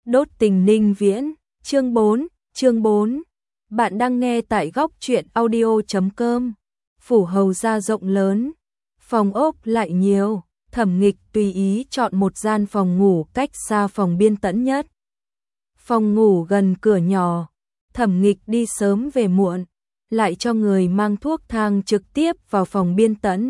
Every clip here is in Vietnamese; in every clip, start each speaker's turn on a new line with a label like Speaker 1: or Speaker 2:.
Speaker 1: Đốt tình Ninh Viễn, chương 4. Bạn đang nghe tại góc truyện audio.com. Phủ hầu gia rộng lớn, phòng ốc lại nhiều, Thẩm Nghịch tùy ý chọn một gian phòng ngủ cách xa phòng Biên Tẫn nhất. Phòng ngủ gần cửa nhỏ, Thẩm Nghịch đi sớm về muộn, lại cho người mang thuốc thang trực tiếp vào phòng Biên Tẫn.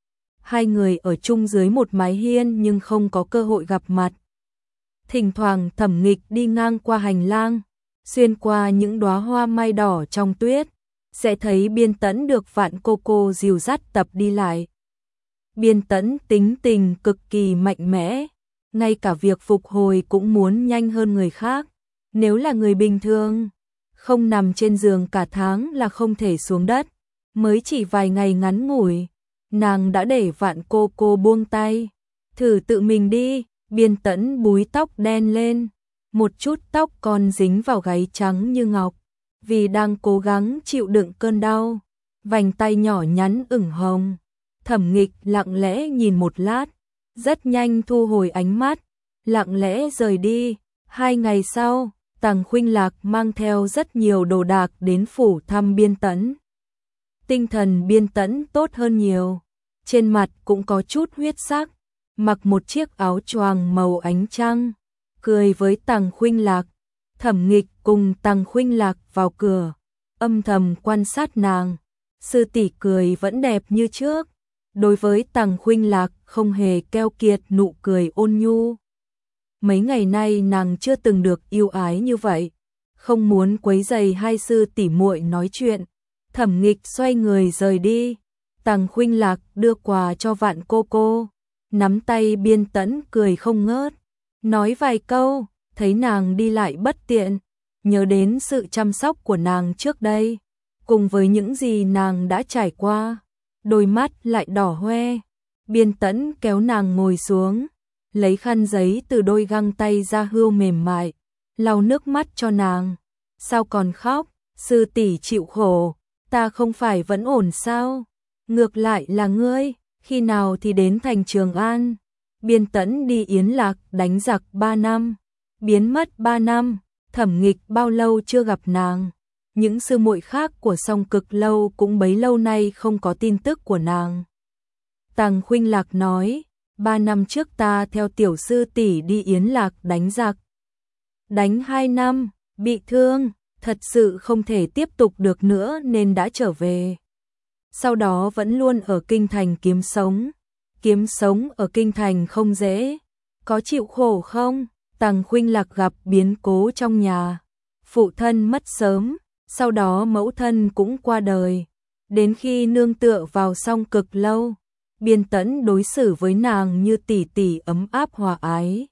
Speaker 1: Hai người ở chung dưới một mái hiên nhưng không có cơ hội gặp mặt. Thỉnh thoảng Thẩm Nghịch đi ngang qua hành lang, xuyên qua những đóa hoa mai đỏ trong tuyết, sẽ thấy Biên Tẫn được Vạn cô dìu dắt tập đi lại. Biên Tẫn tính tình cực kỳ mạnh mẽ, ngay cả việc phục hồi cũng muốn nhanh hơn người khác. Nếu là người bình thường, không nằm trên giường cả tháng là không thể xuống đất. Mới chỉ vài ngày ngắn ngủi, nàng đã để Vạn cô buông tay. Thử tự mình đi. Biên Tẫn búi tóc đen lên, một chút tóc còn dính vào gáy trắng như ngọc, vì đang cố gắng chịu đựng cơn đau, vành tay nhỏ nhắn ửng hồng. Thẩm Nghịch lặng lẽ nhìn một lát, rất nhanh thu hồi ánh mắt, lặng lẽ rời đi. 2 ngày sau, Tằng Khuynh Lạc mang theo rất nhiều đồ đạc đến phủ thăm Biên Tẫn. Tinh thần Biên Tẫn tốt hơn nhiều, trên mặt cũng có chút huyết sắc. Mặc một chiếc áo choàng màu ánh trăng, cười với Tằng Khuynh Lạc. Thẩm Nghịch cùng Tằng Khuynh Lạc vào cửa, âm thầm quan sát nàng. Sư tỷ cười vẫn đẹp như trước. Đối với Tằng Khuynh Lạc không hề keo kiệt, nụ cười ôn nhu. Mấy ngày nay nàng chưa từng được yêu ái như vậy. Không muốn quấy rầy hai sư tỷ muội nói chuyện, Thẩm Nghịch xoay người rời đi. Tằng Khuynh Lạc đưa quà cho Vạn cô, nắm tay Biên Tẫn cười không ngớt, nói vài câu, thấy nàng đi lại bất tiện, nhớ đến sự chăm sóc của nàng trước đây, cùng với những gì nàng đã trải qua, đôi mắt lại đỏ hoe. Biên Tẫn kéo nàng ngồi xuống, lấy khăn giấy từ đôi găng tay da hươu mềm mại, lau nước mắt cho nàng. Sao còn khóc, sư tỷ chịu khổ, ta không phải vẫn ổn sao? Ngược lại là ngươi, khi nào thì đến thành Trường An? Biên Tẫn đi Yến Lạc đánh giặc 3 năm, biến mất 3 năm. Thẩm Nghịch bao lâu chưa gặp nàng? Những sư muội khác của Song Cực lâu cũng bấy lâu nay không có tin tức của nàng. Tằng Khuynh Lạc nói, 3 năm trước ta theo tiểu sư tỷ đi Yến Lạc đánh giặc. Đánh 2 năm, bị thương, thật sự không thể tiếp tục được nữa nên đã trở về. Sau đó vẫn luôn ở kinh thành kiếm sống. Kiếm sống ở kinh thành không dễ, có chịu khổ không? Tằng Khuynh Lạc gặp biến cố trong nhà, phụ thân mất sớm, sau đó mẫu thân cũng qua đời. Đến khi nương tựa vào Song Cực lâu, Biên Tẫn đối xử với nàng như tỷ tỷ ấm áp hòa ái,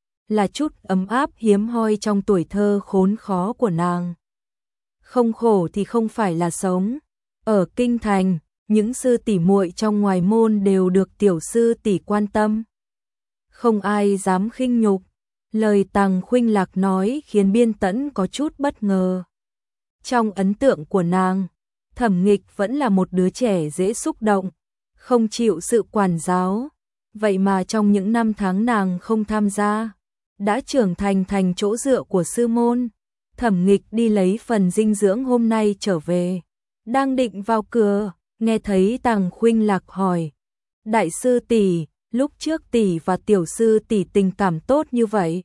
Speaker 1: là chút ấm áp hiếm hoi trong tuổi thơ khốn khó của nàng. Không khổ thì không phải là sống. Ở kinh thành, những sư tỷ muội trong ngoài môn đều được tiểu sư tỷ quan tâm, không ai dám khinh nhục. Lời Tằng Khuynh Lạc nói khiến Biên Tẫn có chút bất ngờ. Trong ấn tượng của nàng, Thẩm Nghịch vẫn là một đứa trẻ dễ xúc động, không chịu sự quản giáo. Vậy mà trong những năm tháng nàng không tham gia, đã trưởng thành chỗ dựa của sư môn. Thẩm Nghịch đi lấy phần dinh dưỡng hôm nay trở về, đang định vào cửa, nghe thấy Tằng Khuynh Lạc hỏi, đại sư tỷ, lúc trước tỷ và tiểu sư tỷ tình cảm tốt như vậy,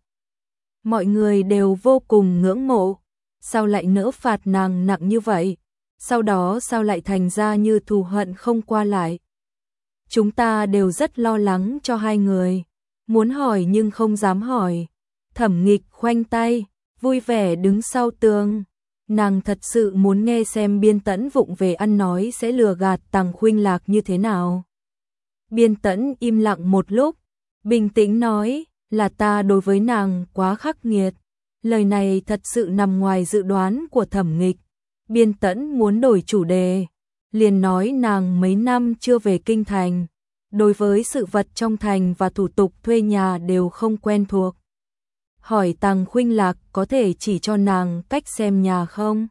Speaker 1: mọi người đều vô cùng ngưỡng mộ, sao lại nỡ phạt nàng nặng như vậy? Sau đó sao lại thành ra như thù hận không qua lại? Chúng ta đều rất lo lắng cho hai người, muốn hỏi nhưng không dám hỏi. Thẩm Nghịch khoanh tay, vui vẻ đứng sau tường. Nàng thật sự muốn nghe xem Biên Tẫn vụng về ăn nói sẽ lừa gạt Tằng Khuynh Lạc như thế nào. Biên Tẫn im lặng một lúc, bình tĩnh nói, là ta đối với nàng quá khắc nghiệt. Lời này thật sự nằm ngoài dự đoán của Thẩm Nghịch. Biên Tẫn muốn đổi chủ đề, liền nói nàng mấy năm chưa về kinh thành, đối với sự vật trong thành và thủ tục thuê nhà đều không quen thuộc. Hỏi Tằng Khuynh Lạc có thể chỉ cho nàng cách xem nhà không?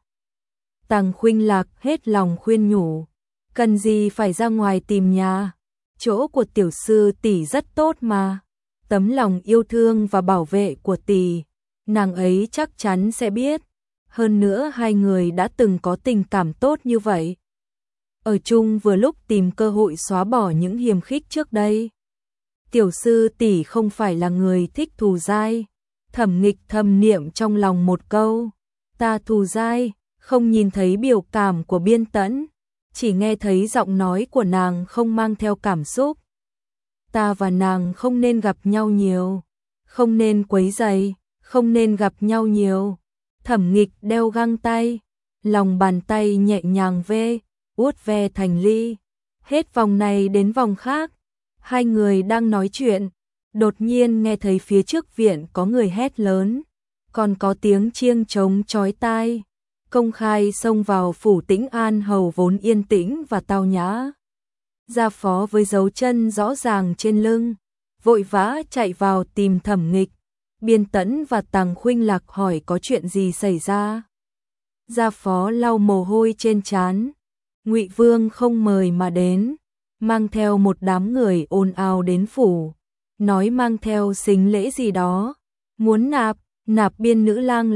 Speaker 1: Tằng Khuynh Lạc hết lòng khuyên nhủ, cần gì phải ra ngoài tìm nhà, chỗ của tiểu sư tỷ rất tốt mà. Tấm lòng yêu thương và bảo vệ của tỷ, nàng ấy chắc chắn sẽ biết. Hơn nữa hai người đã từng có tình cảm tốt như vậy. Ở chung vừa lúc tìm cơ hội xóa bỏ những hiềm khích trước đây. Tiểu sư tỷ không phải là người thích thù dai. Thẩm Nghịch thầm niệm trong lòng một câu. Ta thù dai, không nhìn thấy biểu cảm của Biên Tẫn. Chỉ nghe thấy giọng nói của nàng không mang theo cảm xúc. Ta và nàng không nên gặp nhau nhiều. Không nên quấy rầy, không nên gặp nhau nhiều. Thẩm Nghịch đeo găng tay. Lòng bàn tay nhẹ nhàng vuốt ve thành ly. Hết vòng này đến vòng khác. Hai người đang nói chuyện. Đột nhiên nghe thấy phía trước viện có người hét lớn. Còn có tiếng chiêng trống chói tai. Công khai xông vào phủ Tĩnh An Hầu vốn yên tĩnh và tao nhã. Gia Phó với dấu chân rõ ràng trên lưng. Vội vã chạy vào tìm Thẩm Nghịch. Biên Tẫn và Tằng Khuynh Lạc hỏi có chuyện gì xảy ra. Gia Phó lau mồ hôi trên trán. Ngụy Vương không mời mà đến, mang theo một đám người ồn ào đến phủ, nói mang theo sính lễ gì đó, muốn nạp Biên nữ lang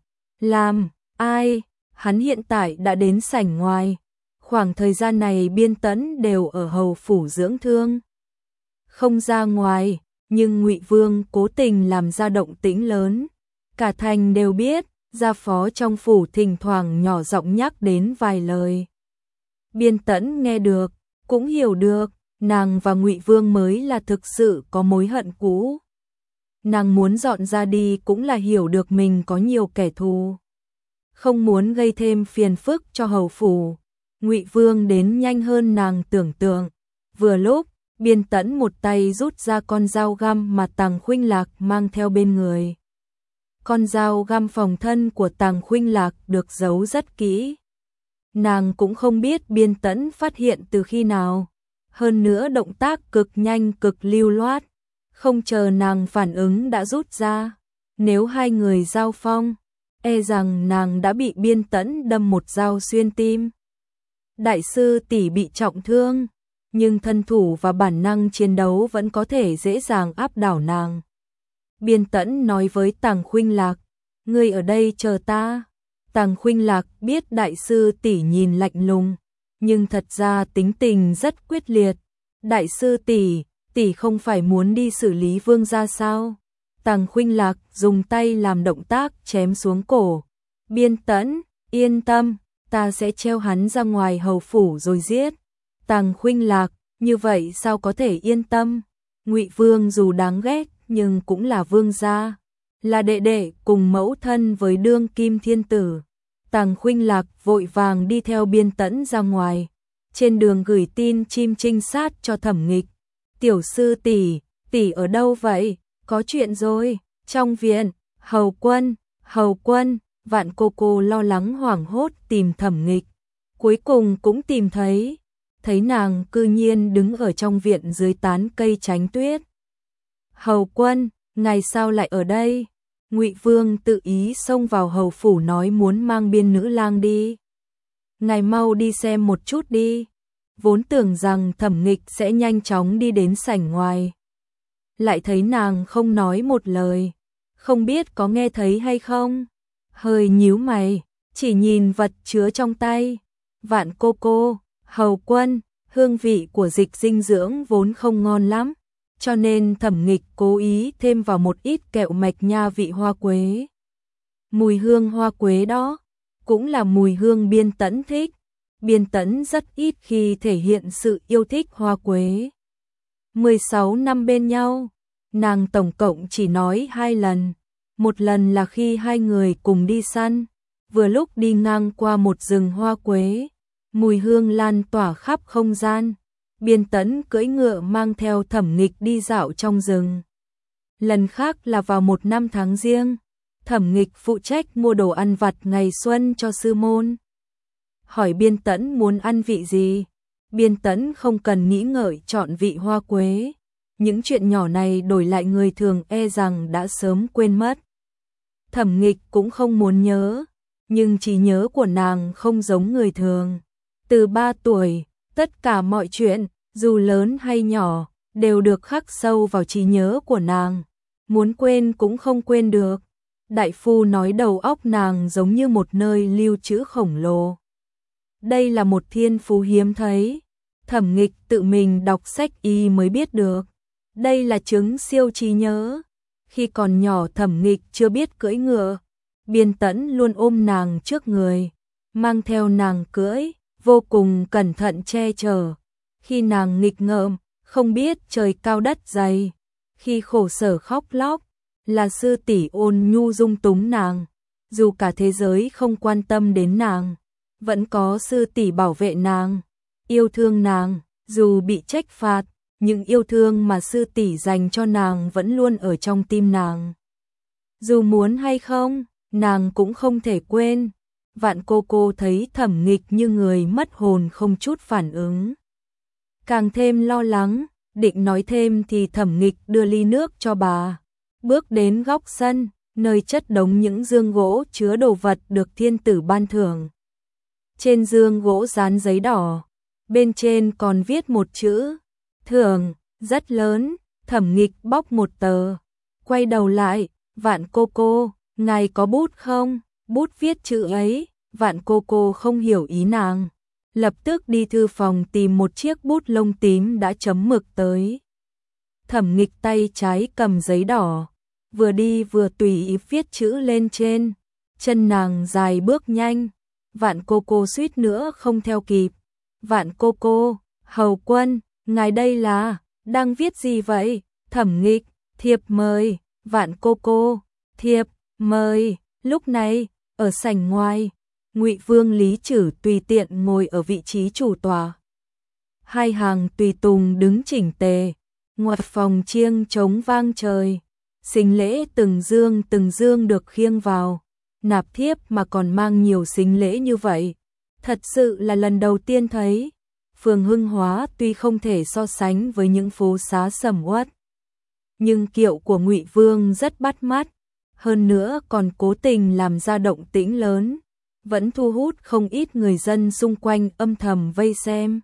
Speaker 1: làm ai? Hắn hiện tại đã đến sảnh ngoài, khoảng thời gian này Biên Tẫn đều ở hầu phủ dưỡng thương, không ra ngoài, nhưng Ngụy Vương cố tình làm ra động tĩnh lớn, cả thành đều biết. Gia Phó trong phủ thỉnh thoảng nhỏ giọng nhắc đến vài lời. Biên Tẫn nghe được, cũng hiểu được, nàng và Ngụy Vương mới là thực sự có mối hận cũ. Nàng muốn dọn ra đi cũng là hiểu được mình có nhiều kẻ thù, không muốn gây thêm phiền phức cho hầu phủ. Ngụy Vương đến nhanh hơn nàng tưởng tượng. Vừa lúc, Biên Tẫn một tay rút ra con dao găm mà Tằng Khuynh Lạc mang theo bên người. Con dao găm phòng thân của Tằng Khuynh Lạc được giấu rất kỹ. Nàng cũng không biết Biên Tẫn phát hiện từ khi nào. Hơn nữa động tác cực nhanh cực lưu loát. Không chờ nàng phản ứng đã rút ra. Nếu hai người giao phong, e rằng nàng đã bị Biên Tẫn đâm một dao xuyên tim. Đại sư tỷ bị trọng thương, nhưng thân thủ và bản năng chiến đấu vẫn có thể dễ dàng áp đảo nàng. Biên Tẫn nói với Tằng Khuynh Lạc, ngươi ở đây chờ ta. Tằng Khuynh Lạc biết đại sư tỷ nhìn lạnh lùng, nhưng thật ra tính tình rất quyết liệt. Đại sư tỷ không phải muốn đi xử lý vương gia sao? Tằng Khuynh Lạc dùng tay làm động tác chém xuống cổ. Biên Tẫn, yên tâm, ta sẽ treo hắn ra ngoài hầu phủ rồi giết. Tằng Khuynh Lạc, như vậy sao có thể yên tâm? Ngụy Vương dù đáng ghét nhưng cũng là vương gia, là đệ đệ cùng mẫu thân với đương kim thiên tử. Tằng Khuynh Lạc vội vàng đi theo Biên Tẫn ra ngoài, trên đường gửi tin chim trinh sát cho Thẩm Nghịch. Tiểu sư tỷ ở đâu vậy? Có chuyện rồi. Trong viện, hầu quân, Vạn cô lo lắng hoảng hốt tìm Thẩm Nghịch. Cuối cùng cũng tìm thấy nàng cư nhiên đứng ở trong viện dưới tán cây tránh tuyết. Hầu quân, ngài sao lại ở đây? Ngụy Vương tự ý xông vào hầu phủ nói muốn mang Biên nữ lang đi. Ngài mau đi xem một chút đi. Vốn tưởng rằng Thẩm Nghịch sẽ nhanh chóng đi đến sảnh ngoài. Lại thấy nàng không nói một lời. Không biết có nghe thấy hay không? Hơi nhíu mày, chỉ nhìn vật chứa trong tay. Vạn cô, hầu quân, hương vị của dịch dinh dưỡng vốn không ngon lắm. Cho nên Thẩm Nghịch cố ý thêm vào một ít kẹo mạch nha vị hoa quế. Mùi hương hoa quế đó, cũng là mùi hương Biên Tẫn thích. Biên Tẫn rất ít khi thể hiện sự yêu thích hoa quế. 16 năm bên nhau, nàng tổng cộng chỉ nói 2 lần. Một lần là khi hai người cùng đi săn, vừa lúc đi ngang qua một rừng hoa quế, mùi hương lan tỏa khắp không gian. Biên Tẫn cưỡi ngựa mang theo Thẩm Nghịch đi dạo trong rừng. Lần khác là vào một năm tháng Giêng, Thẩm Nghịch phụ trách mua đồ ăn vặt ngày xuân cho sư môn. Hỏi Biên Tẫn muốn ăn vị gì, Biên Tẫn không cần nghĩ ngợi chọn vị hoa quế. Những chuyện nhỏ này đổi lại người thường e rằng đã sớm quên mất. Thẩm Nghịch cũng không muốn nhớ, nhưng trí nhớ của nàng không giống người thường. Từ 3 tuổi, tất cả mọi chuyện, dù lớn hay nhỏ, đều được khắc sâu vào trí nhớ của nàng. Muốn quên cũng không quên được. Đại phu nói đầu óc nàng giống như một nơi lưu trữ khổng lồ. Đây là một thiên phú hiếm thấy. Thẩm Nghịch tự mình đọc sách y mới biết được. Đây là chứng siêu trí nhớ. Khi còn nhỏ Thẩm Nghịch chưa biết cưỡi ngựa. Biên Tẫn luôn ôm nàng trước người, mang theo nàng cưỡi, vô cùng cẩn thận che chở. Khi nàng nghịch ngợm, không biết trời cao đất dày. Khi khổ sở khóc lóc, là sư tỷ ôn nhu dung túng nàng. Dù cả thế giới không quan tâm đến nàng, vẫn có sư tỷ bảo vệ nàng, yêu thương nàng. Dù bị trách phạt, những yêu thương mà sư tỷ dành cho nàng vẫn luôn ở trong tim nàng. Dù muốn hay không, nàng cũng không thể quên. Vạn cô thấy Thẩm Nghịch như người mất hồn không chút phản ứng. Càng thêm lo lắng, định nói thêm thì Thẩm Nghịch đưa ly nước cho bà. Bước đến góc sân, nơi chất đống những dương gỗ chứa đồ vật được thiên tử ban thưởng. Trên dương gỗ dán giấy đỏ, bên trên còn viết một chữ thưởng, rất lớn. Thẩm Nghịch bóc một tờ, quay đầu lại, Vạn cô, ngài có bút không? Bút viết chữ ấy. Vạn cô không hiểu ý nàng, lập tức đi thư phòng tìm một chiếc bút lông tím đã chấm mực tới. Thẩm Nghịch tay trái cầm giấy đỏ, vừa đi vừa tùy ý viết chữ lên trên. Chân nàng dài bước nhanh, Vạn cô suýt nữa không theo kịp. Vạn cô, hầu quân, ngài đây là đang viết gì vậy? Thẩm Nghịch, thiệp mời. Vạn cô, thiệp mời. Lúc này, ở sảnh ngoài, Ngụy Vương Lý Chử tùy tiện ngồi ở vị trí chủ tọa. Hai hàng tùy tùng đứng chỉnh tề, ngoài phòng chiêng trống vang trời. Sính lễ từng dương được khiêng vào, nạp thiếp mà còn mang nhiều sính lễ như vậy. Thật sự là lần đầu tiên thấy. Phường Hưng Hóa tuy không thể so sánh với những phố xá sầm uất, nhưng kiệu của Ngụy Vương rất bắt mắt, hơn nữa còn cố tình làm ra động tĩnh lớn, vẫn thu hút không ít người dân xung quanh âm thầm vây xem.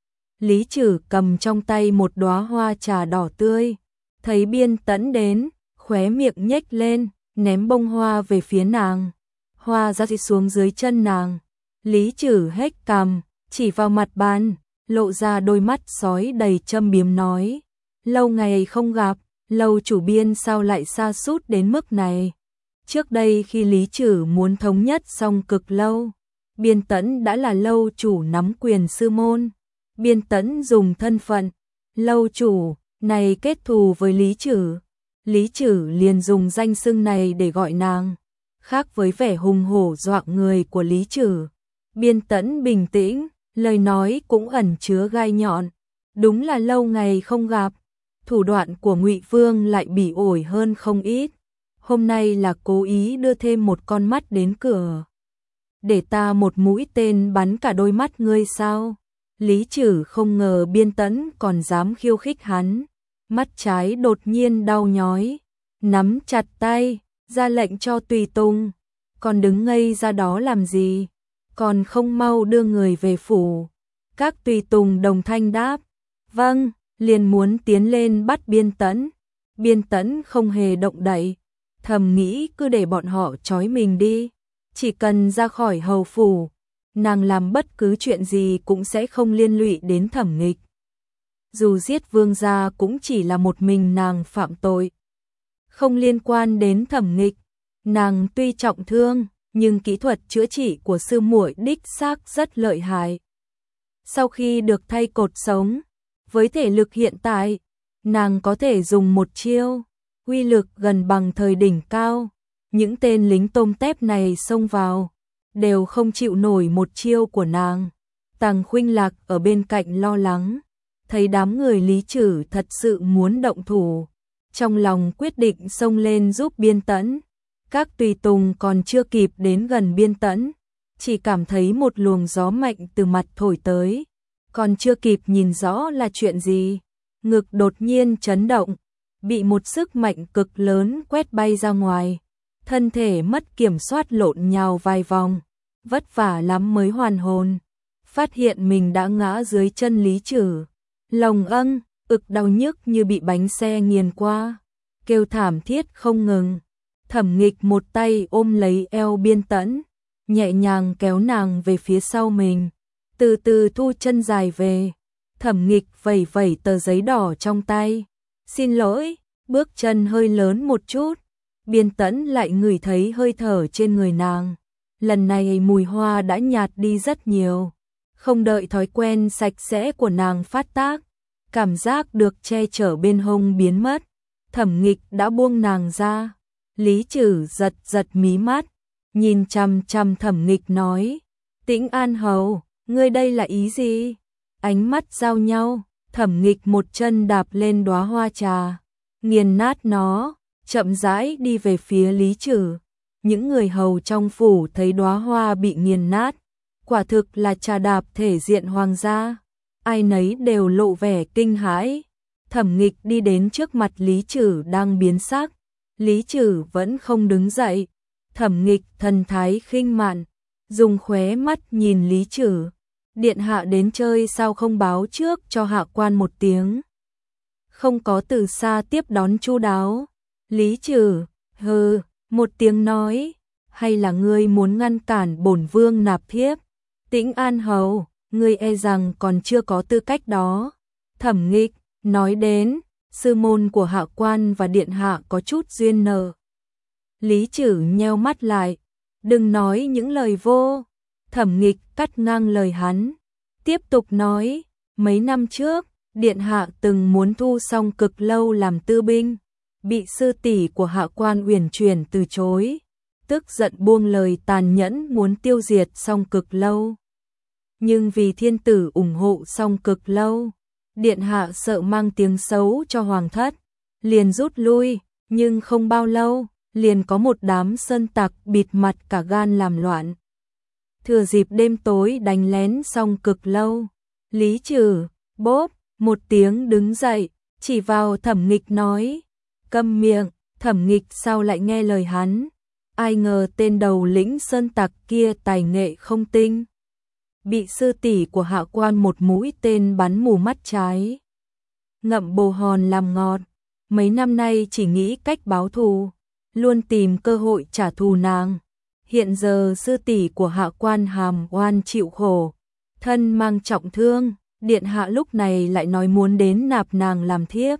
Speaker 1: Lý Chử cầm trong tay một đóa hoa trà đỏ tươi, thấy Biên Tẫn đến, khóe miệng nhếch lên, ném bông hoa về phía nàng. Hoa rơi xuống dưới chân nàng. Lý Chử hét cằm, chỉ vào mặt bàn, lộ ra đôi mắt sói đầy châm biếm nói: lâu ngày không gặp, Lâu chủ Biên sao lại sa sút đến mức này? Trước đây khi Lý Chử muốn thống nhất Song Cực Lâu, Biên Tẫn đã là lâu chủ nắm quyền sư môn. Biên Tẫn dùng thân phận lâu chủ này kết thù với Lý Chử. Lý Chử liền dùng danh xưng này để gọi nàng. Khác với vẻ hùng hổ dọa người của Lý Chử, Biên Tẫn bình tĩnh, lời nói cũng ẩn chứa gai nhọn. Đúng là lâu ngày không gặp, thủ đoạn của Ngụy Vương lại bỉ ổi hơn không ít. Hôm nay là cố ý đưa thêm một con mắt đến cửa, để ta một mũi tên bắn cả đôi mắt ngươi sao? Lý Chử không ngờ Biên Tẫn còn dám khiêu khích hắn, mắt trái đột nhiên đau nhói, nắm chặt tay, ra lệnh cho tùy tùng: còn đứng ngây ra đó làm gì? Còn không mau đưa người về phủ. Các tùy tùng đồng thanh đáp: vâng, liền muốn tiến lên bắt Biên Tẫn. Biên Tẫn không hề động đậy, thầm nghĩ cứ để bọn họ trói mình đi, chỉ cần ra khỏi hầu phủ, nàng làm bất cứ chuyện gì cũng sẽ không liên lụy đến Thẩm Nghịch. Dù giết vương gia cũng chỉ là một mình nàng phạm tội, không liên quan đến Thẩm Nghịch. Nàng tuy trọng thương, nhưng kỹ thuật chữa trị của sư muội đích xác rất lợi hại. Sau khi được thay cột sống, với thể lực hiện tại, nàng có thể dùng một chiêu, uy lực gần bằng thời đỉnh cao. Những tên lính tôm tép này xông vào, đều không chịu nổi một chiêu của nàng. Tằng Khuynh Lạc ở bên cạnh lo lắng, thấy đám người Lý Chử thật sự muốn động thủ, trong lòng quyết định xông lên giúp Biên Tẫn. Các tùy tùng còn chưa kịp đến gần Biên Tẫn, chỉ cảm thấy một luồng gió mạnh từ mặt thổi tới, còn chưa kịp nhìn rõ là chuyện gì, ngực đột nhiên chấn động, bị một sức mạnh cực lớn quét bay ra ngoài, thân thể mất kiểm soát lộn nhào vài vòng, vất vả lắm mới hoàn hồn, phát hiện mình đã ngã dưới chân Lý Chử. Lòng ực đau nhức như bị bánh xe nghiền qua, kêu thảm thiết không ngừng. Thẩm Nghịch một tay ôm lấy eo Biên Tẫn, nhẹ nhàng kéo nàng về phía sau mình, từ từ thu chân dài về. Thẩm Nghịch vẩy vẩy tờ giấy đỏ trong tay. Xin lỗi, bước chân hơi lớn một chút. Biên Tẫn lại ngửi thấy hơi thở trên người nàng. Lần này mùi hoa đã nhạt đi rất nhiều. Không đợi thói quen sạch sẽ của nàng phát tác, cảm giác được che chở bên hông biến mất. Thẩm Nghịch đã buông nàng ra. Lý Trử giật giật mí mắt, nhìn chằm chằm Thẩm Nghịch nói, Tĩnh An Hầu, ngươi đây là ý gì? Ánh mắt giao nhau, Thẩm Nghịch một chân đạp lên đóa hoa trà, nghiền nát nó, chậm rãi đi về phía Lý Trử. Những người hầu trong phủ thấy đóa hoa bị nghiền nát, quả thực là trà đạp thể diện hoàng gia, ai nấy đều lộ vẻ kinh hãi. Thẩm Nghịch đi đến trước mặt Lý Trử đang biến sắc, Lý Trử vẫn không đứng dậy. Thẩm Nghịch thần thái khinh mạn, dùng khóe mắt nhìn Lý Trử, điện hạ đến chơi sao không báo trước cho hạ quan một tiếng? Không có từ xa tiếp đón chu đáo. Lý Trử hừ một tiếng nói, hay là ngươi muốn ngăn cản bổn vương nạp thiếp? Tĩnh An Hầu, ngươi e rằng còn chưa có tư cách đó. Thẩm Nghịch nói đến, sư môn của hạ quan và điện hạ có chút duyên nợ. Lý Trử nheo mắt lại, đừng nói những lời vô. Thẩm Nghịch cắt ngang lời hắn, tiếp tục nói, mấy năm trước, điện hạ từng muốn thu Song Cực Lâu làm tư binh, bị sư tỷ của hạ quan Uyển Chuyển từ chối, tức giận buông lời tàn nhẫn muốn tiêu diệt Song Cực Lâu. Nhưng vì thiên tử ủng hộ Song Cực Lâu, điện hạ sợ mang tiếng xấu cho hoàng thất, liền rút lui, nhưng không bao lâu, liền có một đám sơn tặc bịt mặt cả gan làm loạn. Thừa dịp đêm tối đánh lén Song Cực Lâu. Lý Trử bốp một tiếng đứng dậy, chỉ vào Thẩm Nghịch nói, câm miệng. Thẩm Nghịch sao lại nghe lời hắn? Ai ngờ tên đầu lĩnh sơn tặc kia tài nghệ không tinh, bị sư tỷ của hạ quan một mũi tên bắn mù mắt trái. Ngậm bồ hòn làm ngọt, mấy năm nay chỉ nghĩ cách báo thù, luôn tìm cơ hội trả thù nàng. Hiện giờ sư tỷ của hạ quan hàm oan chịu khổ, thân mang trọng thương, điện hạ lúc này lại nói muốn đến nạp nàng làm thiếp.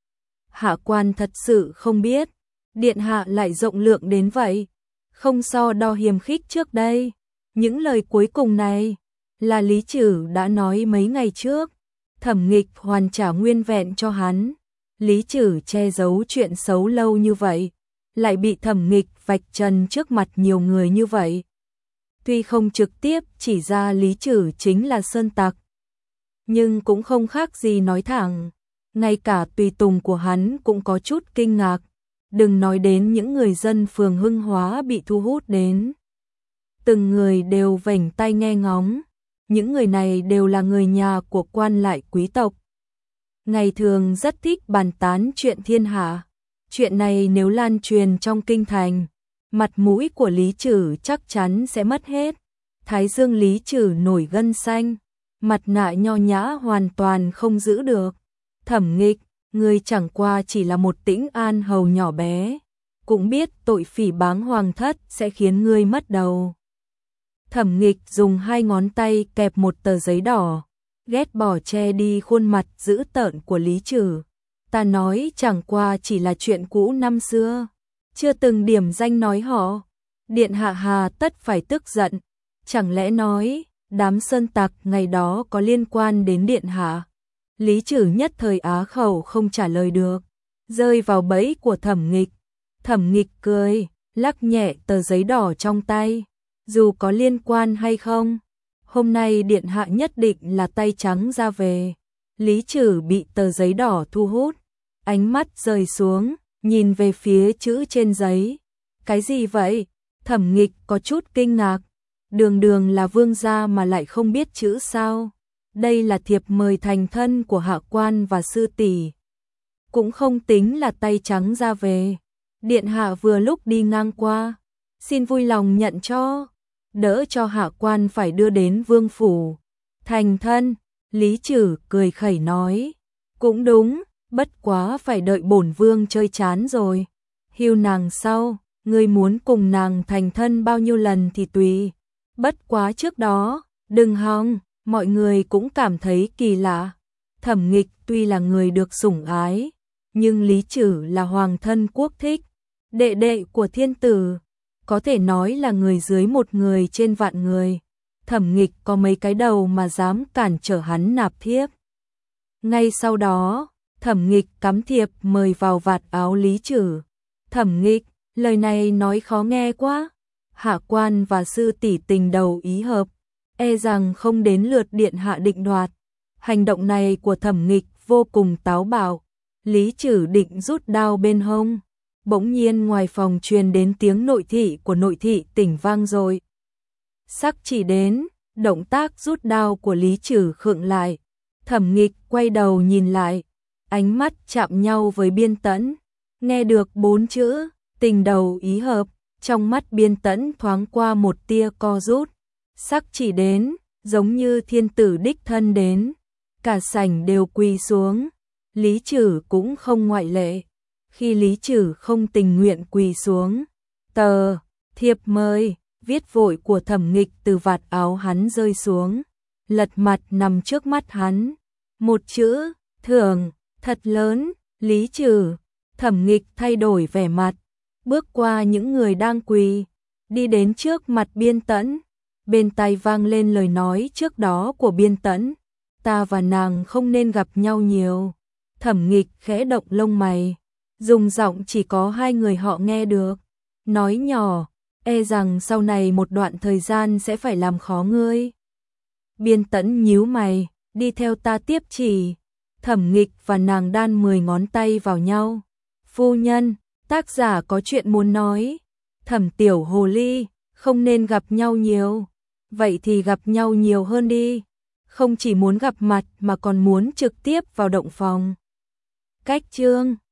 Speaker 1: Hạ quan thật sự không biết, điện hạ lại rộng lượng đến vậy, không so đo hiềm khích trước đây. Những lời cuối cùng này là Lý Trử đã nói mấy ngày trước. Thẩm Nghịch hoàn trả nguyên vẹn cho hắn. Lý Trử che giấu chuyện xấu lâu như vậy, lại bị Thẩm Nghịch vạch trần trước mặt nhiều người như vậy. Tuy không trực tiếp chỉ ra Lý Trử chính là sơn tặc, nhưng cũng không khác gì nói thẳng. Ngay cả tùy tùng của hắn cũng có chút kinh ngạc, đừng nói đến những người dân phường Hưng Hóa bị thu hút đến. Từng người đều vểnh tai nghe ngóng, những người này đều là người nhà của quan lại quý tộc. Ngày thường rất thích bàn tán chuyện thiên hạ. Chuyện này nếu lan truyền trong kinh thành, mặt mũi của Lý Trử chắc chắn sẽ mất hết. Thái dương Lý Trử nổi gân xanh, mặt nạ nho nhã hoàn toàn không giữ được. Thẩm Nghịch, ngươi chẳng qua chỉ là một Tĩnh An Hầu nhỏ bé, cũng biết tội phỉ báng hoàng thất sẽ khiến ngươi mất đầu. Thẩm Nghịch dùng hai ngón tay kẹp một tờ giấy đỏ, ghét bỏ che đi khuôn mặt dữ tợn của Lý Trử. Ta nói chẳng qua chỉ là chuyện cũ năm xưa, chưa từng điểm danh nói họ. Điện hạ hà tất phải tức giận, chẳng lẽ nói đám sơn tặc ngày đó có liên quan đến điện hạ? Lý Trử nhất thời á khẩu không trả lời được, rơi vào bẫy của Thẩm Nghịch. Thẩm Nghịch cười, lắc nhẹ tờ giấy đỏ trong tay, dù có liên quan hay không, hôm nay điện hạ nhất định là tay trắng ra về. Lý Trử bị tờ giấy đỏ thu hút, ánh mắt rời xuống, nhìn về phía chữ trên giấy. Cái gì vậy? Thẩm Nghịch có chút kinh ngạc, đường đường là vương gia mà lại không biết chữ sao? Đây là thiệp mời thành thân của hạ quan và sư tỷ, cũng không tính là tay trắng ra về. Điện hạ vừa lúc đi ngang qua, xin vui lòng nhận cho, đỡ cho hạ quan phải đưa đến vương phủ thành thân. Lý Trử cười khẩy nói, cũng đúng, bất quá phải đợi bổn vương chơi chán rồi, hưu nàng sau. ngươi muốn cùng nàng thành thân bao nhiêu lần thì tùy. Bất quá trước đó, đừng hòng, mọi người cũng cảm thấy kỳ lạ. Thẩm Nghịch tuy là người được sủng ái, nhưng Lý Trử là hoàng thân quốc thích, đệ đệ của thiên tử, có thể nói là người dưới một người trên vạn người. Thẩm Nghịch có mấy cái đầu mà dám cản trở hắn nạp thiếp. Ngay sau đó, Thẩm Nghịch cắm thiệp mời vào vạt áo Lý Trử. Thẩm Nghịch, lời này nói khó nghe quá. Hạ quan và sư tỷ tình đầu ý hợp, e rằng không đến lượt điện hạ định đoạt. Hành động này của Thẩm Nghịch vô cùng táo bạo. Lý Trử định rút đao bên hông. Bỗng nhiên ngoài phòng truyền đến tiếng nội thị của nội thị tỉnh vang rồi. Sắc chỉ đến, động tác rút đao của Lý Trử khựng lại. Thẩm Nghịch quay đầu nhìn lại, ánh mắt chạm nhau với Biên Tẫn. Nghe được 4 chữ, tình đầu ý hợp, trong mắt Biên Tẫn thoáng qua một tia co rút. Sắc chỉ đến, giống như thiên tử đích thân đến. Cả sảnh đều quỳ xuống, Lý Trử cũng không ngoại lệ. Khi Lý Trử không tình nguyện quỳ xuống, tờ thiệp mời viết vội của Thẩm Nghịch từ vạt áo hắn rơi xuống, lật mặt nằm trước mắt hắn. Một chữ, thưởng, thật lớn. Lý Trử, Thẩm Nghịch thay đổi vẻ mặt, bước qua những người đang quỳ, đi đến trước mặt Biên Tẫn. Bên tai vang lên lời nói trước đó của Biên Tẫn, ta và nàng không nên gặp nhau nhiều. Thẩm Nghịch khẽ động lông mày, dùng giọng chỉ có hai người họ nghe được, nói nhỏ, e rằng sau này một đoạn thời gian sẽ phải làm khó ngươi. Biên Tẫn nhíu mày, đi theo ta tiếp chỉ. Thẩm Nghịch và nàng đan 10 ngón tay vào nhau. Phu nhân, tác giả có chuyện muốn nói. Thẩm tiểu hồ ly, không nên gặp nhau nhiều. Vậy thì gặp nhau nhiều hơn đi. Không chỉ muốn gặp mặt mà còn muốn trực tiếp vào động phòng. Cách chương